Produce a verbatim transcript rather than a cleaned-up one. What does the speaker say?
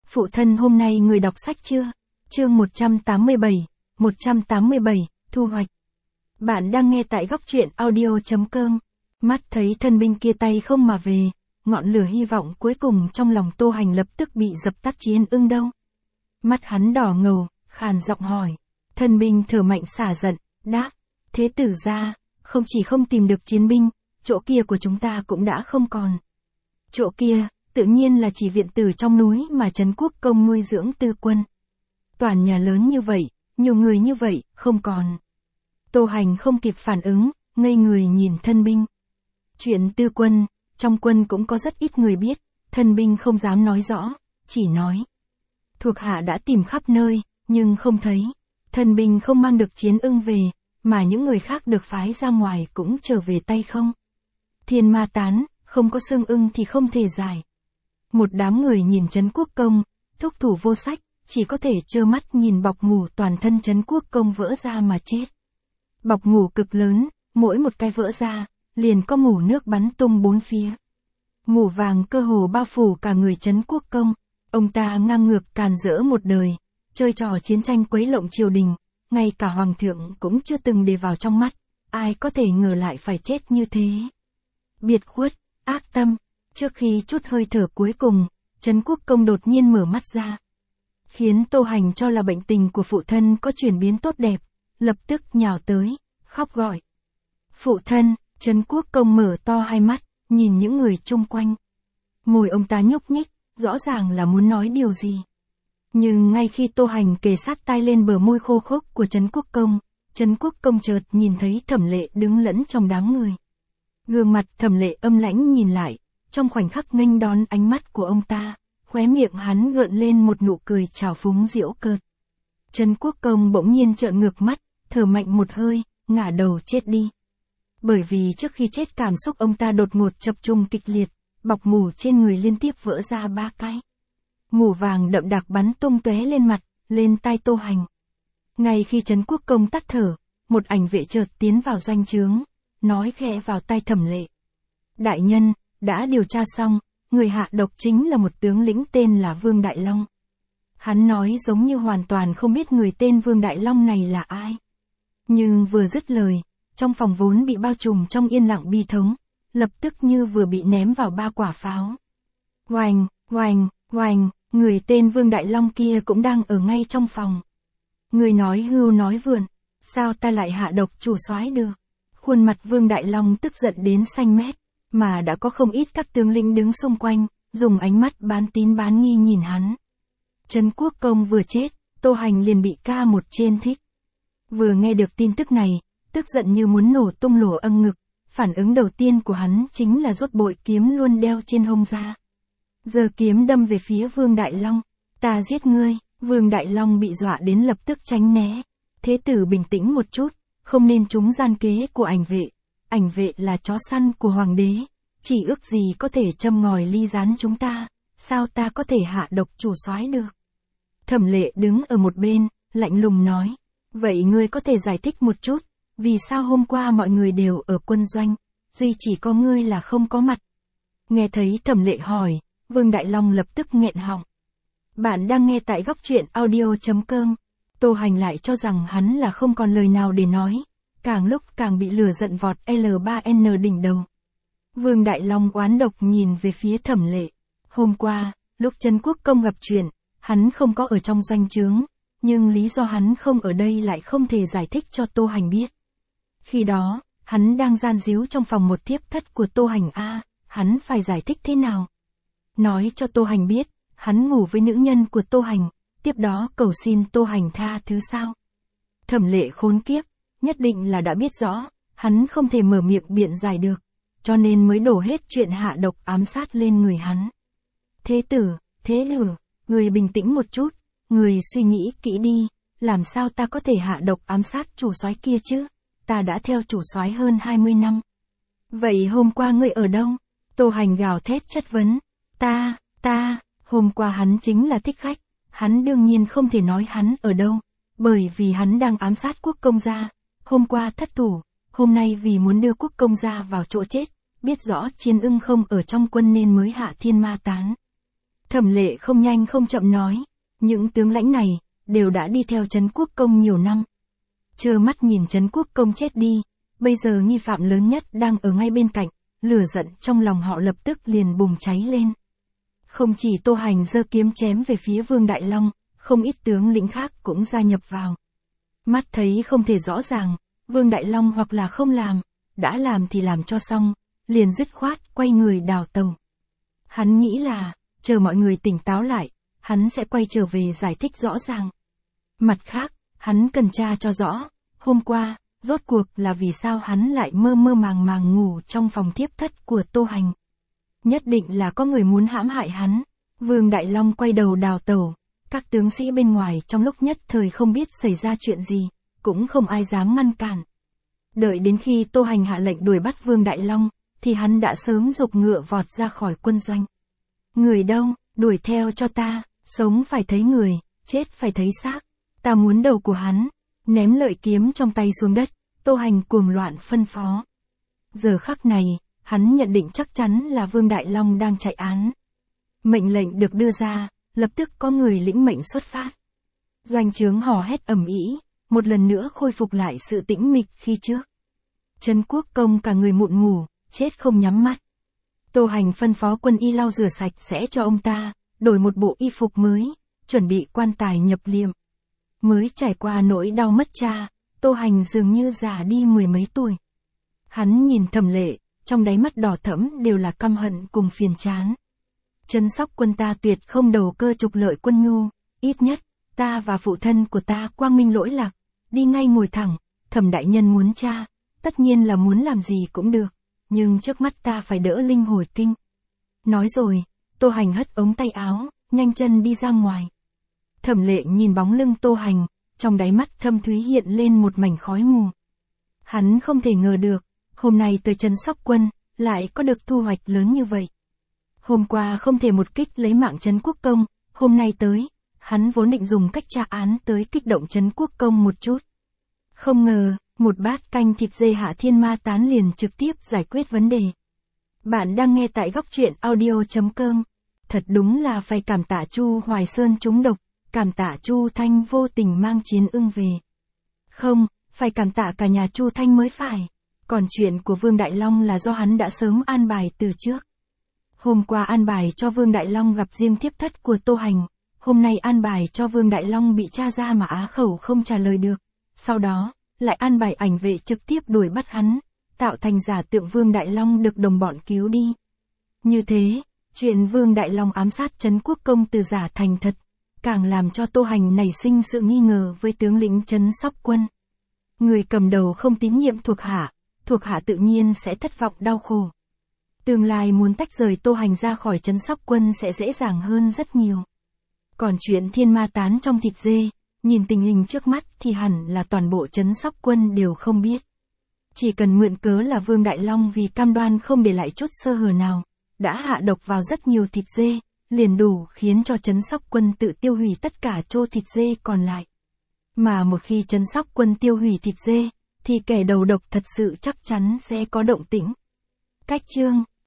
Phụ thân hôm nay người đọc sách chưa? Chương một trăm tám mươi bảy, một trăm tám mươi bảy, thu hoạch. Bạn đang nghe tại góc truyện audio.com. Mắt thấy thân binh kia tay không mà về, ngọn lửa hy vọng cuối cùng trong lòng Tô Hành lập tức bị dập tắt. Chiến ưng đâu? Mắt hắn đỏ ngầu, khàn giọng hỏi. Thân binh thở mạnh xả giận, đáp. Thế tử gia, không chỉ không tìm được chiến binh, chỗ kia của chúng ta cũng đã không còn. Chỗ kia, tự nhiên là chỉ viện tử trong núi mà Trấn Quốc Công nuôi dưỡng tư quân. Toàn nhà lớn như vậy, nhiều người như vậy, không còn. Tô Hành không kịp phản ứng, ngây người nhìn thân binh. Chuyện tư quân, trong quân cũng có rất ít người biết, thân binh không dám nói rõ, chỉ nói. Thuộc hạ đã tìm khắp nơi, nhưng không thấy. Thân binh không mang được chiến ưng về, mà những người khác được phái ra ngoài cũng trở về tay không. Thiên ma tán, không có xương ưng thì không thể giải. Một đám người nhìn Trấn Quốc Công, thúc thủ vô sách, chỉ có thể trơ mắt nhìn bọc mủ toàn thân Trấn Quốc Công vỡ ra mà chết. Bọc mủ cực lớn, mỗi một cái vỡ ra, liền có mủ nước bắn tung bốn phía. Mủ vàng cơ hồ bao phủ cả người Trấn Quốc Công, ông ta ngang ngược càn rỡ một đời, chơi trò chiến tranh quấy lộng triều đình, ngay cả hoàng thượng cũng chưa từng để vào trong mắt, ai có thể ngờ lại phải chết như thế. Biệt khuất, ác tâm, trước khi chút hơi thở cuối cùng, Trấn Quốc Công đột nhiên mở mắt ra. Khiến Tô Hành cho là bệnh tình của phụ thân có chuyển biến tốt đẹp, lập tức nhào tới, khóc gọi. Phụ thân, Trấn Quốc Công mở to hai mắt, nhìn những người chung quanh. Môi ông ta nhúc nhích, rõ ràng là muốn nói điều gì. Nhưng ngay khi Tô Hành kề sát tai lên bờ môi khô khốc của Trấn Quốc Công, Trấn Quốc Công chợt nhìn thấy Thẩm Lệ đứng lẫn trong đám người. Gương mặt Thẩm Lệ âm lãnh nhìn lại, trong khoảnh khắc nghênh đón ánh mắt của ông ta, khóe miệng hắn gợn lên một nụ cười trào phúng giễu cợt. Trấn Quốc Công bỗng nhiên trợn ngược mắt, thở mạnh một hơi, ngả đầu chết đi. Bởi vì trước khi chết cảm xúc ông ta đột ngột chập trùng kịch liệt, bọc mủ trên người liên tiếp vỡ ra ba cái. Mủ vàng đậm đặc bắn tung tóe lên mặt, lên tai Tô Hành. Ngay khi Trấn Quốc Công tắt thở, một ảnh vệ chợt tiến vào doanh trướng, nói khẽ vào tai Thẩm Lệ. Đại nhân, đã điều tra xong, người hạ độc chính là một tướng lĩnh tên là Vương Đại Long. Hắn nói giống như hoàn toàn không biết người tên Vương Đại Long này là ai. Nhưng vừa dứt lời, trong phòng vốn bị bao trùm trong yên lặng bi thống, lập tức như vừa bị ném vào ba quả pháo. Oành, oành, oành, người tên Vương Đại Long kia cũng đang ở ngay trong phòng. Người nói hưu nói vượn, sao ta lại hạ độc chủ soái được? Khuôn mặt Vương Đại Long tức giận đến xanh mét, mà đã có không ít các tướng lĩnh đứng xung quanh, dùng ánh mắt bán tín bán nghi nhìn hắn. Trấn Quốc Công vừa chết, Tô Hành liền bị ca một trên thích. Vừa nghe được tin tức này, tức giận như muốn nổ tung lỗ âng ngực, phản ứng đầu tiên của hắn chính là rút bội kiếm luôn đeo trên hông ra. Giờ kiếm đâm về phía Vương Đại Long, ta giết ngươi. Vương Đại Long bị dọa đến lập tức tránh né. Thế tử bình tĩnh một chút, không nên trúng gian kế của ảnh vệ. Ảnh vệ là chó săn của hoàng đế, chỉ ước gì có thể châm ngòi ly gián chúng ta, sao ta có thể hạ độc chủ soái được? Thẩm Lệ đứng ở một bên, lạnh lùng nói, vậy ngươi có thể giải thích một chút, vì sao hôm qua mọi người đều ở quân doanh, duy chỉ có ngươi là không có mặt? Nghe thấy Thẩm Lệ hỏi, Vương Đại Long lập tức nghẹn họng. Bạn đang nghe tại góc truyện audio.com. Tô Hành lại cho rằng hắn là không còn lời nào để nói, càng lúc càng bị lửa giận vọt L ba N đỉnh đầu. Vương Đại Long oán độc nhìn về phía Thẩm Lệ. Hôm qua, lúc Trấn Quốc Công gặp chuyện, hắn không có ở trong doanh trướng, nhưng lý do hắn không ở đây lại không thể giải thích cho Tô Hành biết. Khi đó, hắn đang gian díu trong phòng một thiếp thất của Tô Hành a, hắn phải giải thích thế nào? Nói cho Tô Hành biết, hắn ngủ với nữ nhân của Tô Hành, tiếp đó cầu xin Tô Hành tha thứ sao? Thẩm Lệ khốn kiếp, nhất định là đã biết rõ, hắn không thể mở miệng biện giải được, cho nên mới đổ hết chuyện hạ độc ám sát lên người hắn. Thế tử, thế lửa, người bình tĩnh một chút, người suy nghĩ kỹ đi, làm sao ta có thể hạ độc ám sát chủ soái kia chứ? Ta đã theo chủ soái hơn hai mươi năm. Vậy hôm qua ngươi ở đâu? Tô Hành gào thét chất vấn. Ta, ta, hôm qua hắn chính là thích khách, hắn đương nhiên không thể nói hắn ở đâu, bởi vì hắn đang ám sát Quốc Công gia. Hôm qua thất thủ, hôm nay vì muốn đưa Quốc Công gia vào chỗ chết, biết rõ Chiến Ưng không ở trong quân nên mới hạ thiên ma tán. Thẩm Lệ không nhanh không chậm nói, những tướng lãnh này, đều đã đi theo Trấn Quốc Công nhiều năm. Trơ mắt nhìn Trấn Quốc Công chết đi, bây giờ nghi phạm lớn nhất đang ở ngay bên cạnh, lửa giận trong lòng họ lập tức liền bùng cháy lên. Không chỉ Tô Hành giơ kiếm chém về phía Vương Đại Long, không ít tướng lĩnh khác cũng gia nhập vào. Mắt thấy không thể rõ ràng, Vương Đại Long hoặc là không làm, đã làm thì làm cho xong, liền dứt khoát quay người đào tàu. Hắn nghĩ là, chờ mọi người tỉnh táo lại, hắn sẽ quay trở về giải thích rõ ràng. Mặt khác, hắn cần tra cho rõ, hôm qua, rốt cuộc là vì sao hắn lại mơ mơ màng màng ngủ trong phòng thiếp thất của Tô Hành. Nhất định là có người muốn hãm hại hắn. Vương Đại Long quay đầu đào tàu, các tướng sĩ bên ngoài trong lúc nhất thời không biết xảy ra chuyện gì, cũng không ai dám ngăn cản. Đợi đến khi Tô Hành hạ lệnh đuổi bắt Vương Đại Long, thì hắn đã sớm giục ngựa vọt ra khỏi quân doanh. Người đâu, đuổi theo cho ta, sống phải thấy người, chết phải thấy xác, ta muốn đầu của hắn. Ném lợi kiếm trong tay xuống đất, Tô Hành cuồng loạn phân phó. Giờ khắc này, hắn nhận định chắc chắn là Vương Đại Long đang chạy án. Mệnh lệnh được đưa ra, lập tức có người lĩnh mệnh xuất phát. Doanh trướng hò hét ầm ĩ, một lần nữa khôi phục lại sự tĩnh mịch khi trước. Trấn Quốc Công cả người mụn ngủ, chết không nhắm mắt. Tô Hành phân phó quân y lau rửa sạch sẽ cho ông ta, đổi một bộ y phục mới, chuẩn bị quan tài nhập liệm. Mới trải qua nỗi đau mất cha, Tô Hành dường như già đi mười mấy tuổi. Hắn nhìn Thẩm Lệ, trong đáy mắt đỏ thẫm đều là căm hận cùng phiền chán. Trấn Sóc Quân ta tuyệt không đầu cơ trục lợi quân nhu, ít nhất, ta và phụ thân của ta quang minh lỗi lạc, đi ngay ngồi thẳng, Thẩm đại nhân muốn tra, tất nhiên là muốn làm gì cũng được, nhưng trước mắt ta phải đỡ linh hồi kinh. Nói rồi, Tô Hành hất ống tay áo, nhanh chân đi ra ngoài. Thẩm Lệ nhìn bóng lưng Tô Hành, trong đáy mắt thâm thúy hiện lên một mảnh khói mù. Hắn không thể ngờ được, hôm nay tới Trấn Sóc Quân, lại có được thu hoạch lớn như vậy. Hôm qua không thể một kích lấy mạng Trấn Quốc Công, hôm nay tới, hắn vốn định dùng cách tra án tới kích động Trấn Quốc Công một chút. Không ngờ, một bát canh thịt dê Hạ Thiên Ma Tán liền trực tiếp giải quyết vấn đề. Bạn đang nghe tại góc truyện audio chấm com. Thật đúng là phải cảm tạ Chu Hoài Sơn trúng độc, cảm tạ Chu Thanh vô tình mang chiến ưng về. Không, phải cảm tạ cả nhà Chu Thanh mới phải. Còn chuyện của Vương Đại Long là do hắn đã sớm an bài từ trước. Hôm qua an bài cho Vương Đại Long gặp riêng thiếp thất của Tô Hành, hôm nay an bài cho Vương Đại Long bị tra ra mà á khẩu không trả lời được. Sau đó, lại an bài ảnh vệ trực tiếp đuổi bắt hắn, tạo thành giả tượng Vương Đại Long được đồng bọn cứu đi. Như thế, chuyện Vương Đại Long ám sát Trấn Quốc Công từ giả thành thật, càng làm cho Tô Hành nảy sinh sự nghi ngờ với tướng lĩnh Trấn Sóc Quân. Người cầm đầu không tín nhiệm thuộc hạ, thuộc hạ tự nhiên sẽ thất vọng đau khổ. Tương lai muốn tách rời Tô Hành ra khỏi Trấn Sóc Quân sẽ dễ dàng hơn rất nhiều. Còn chuyện thiên ma tán trong thịt dê, nhìn tình hình trước mắt thì hẳn là toàn bộ Trấn Sóc Quân đều không biết. Chỉ cần mượn cớ là Vương Đại Long vì cam đoan không để lại chút sơ hở nào, đã hạ độc vào rất nhiều thịt dê, liền đủ khiến cho Trấn Sóc Quân tự tiêu hủy tất cả trô thịt dê còn lại. Mà một khi Trấn Sóc Quân tiêu hủy thịt dê, thì kẻ đầu độc thật sự chắc chắn sẽ có động tĩnh. Cách chương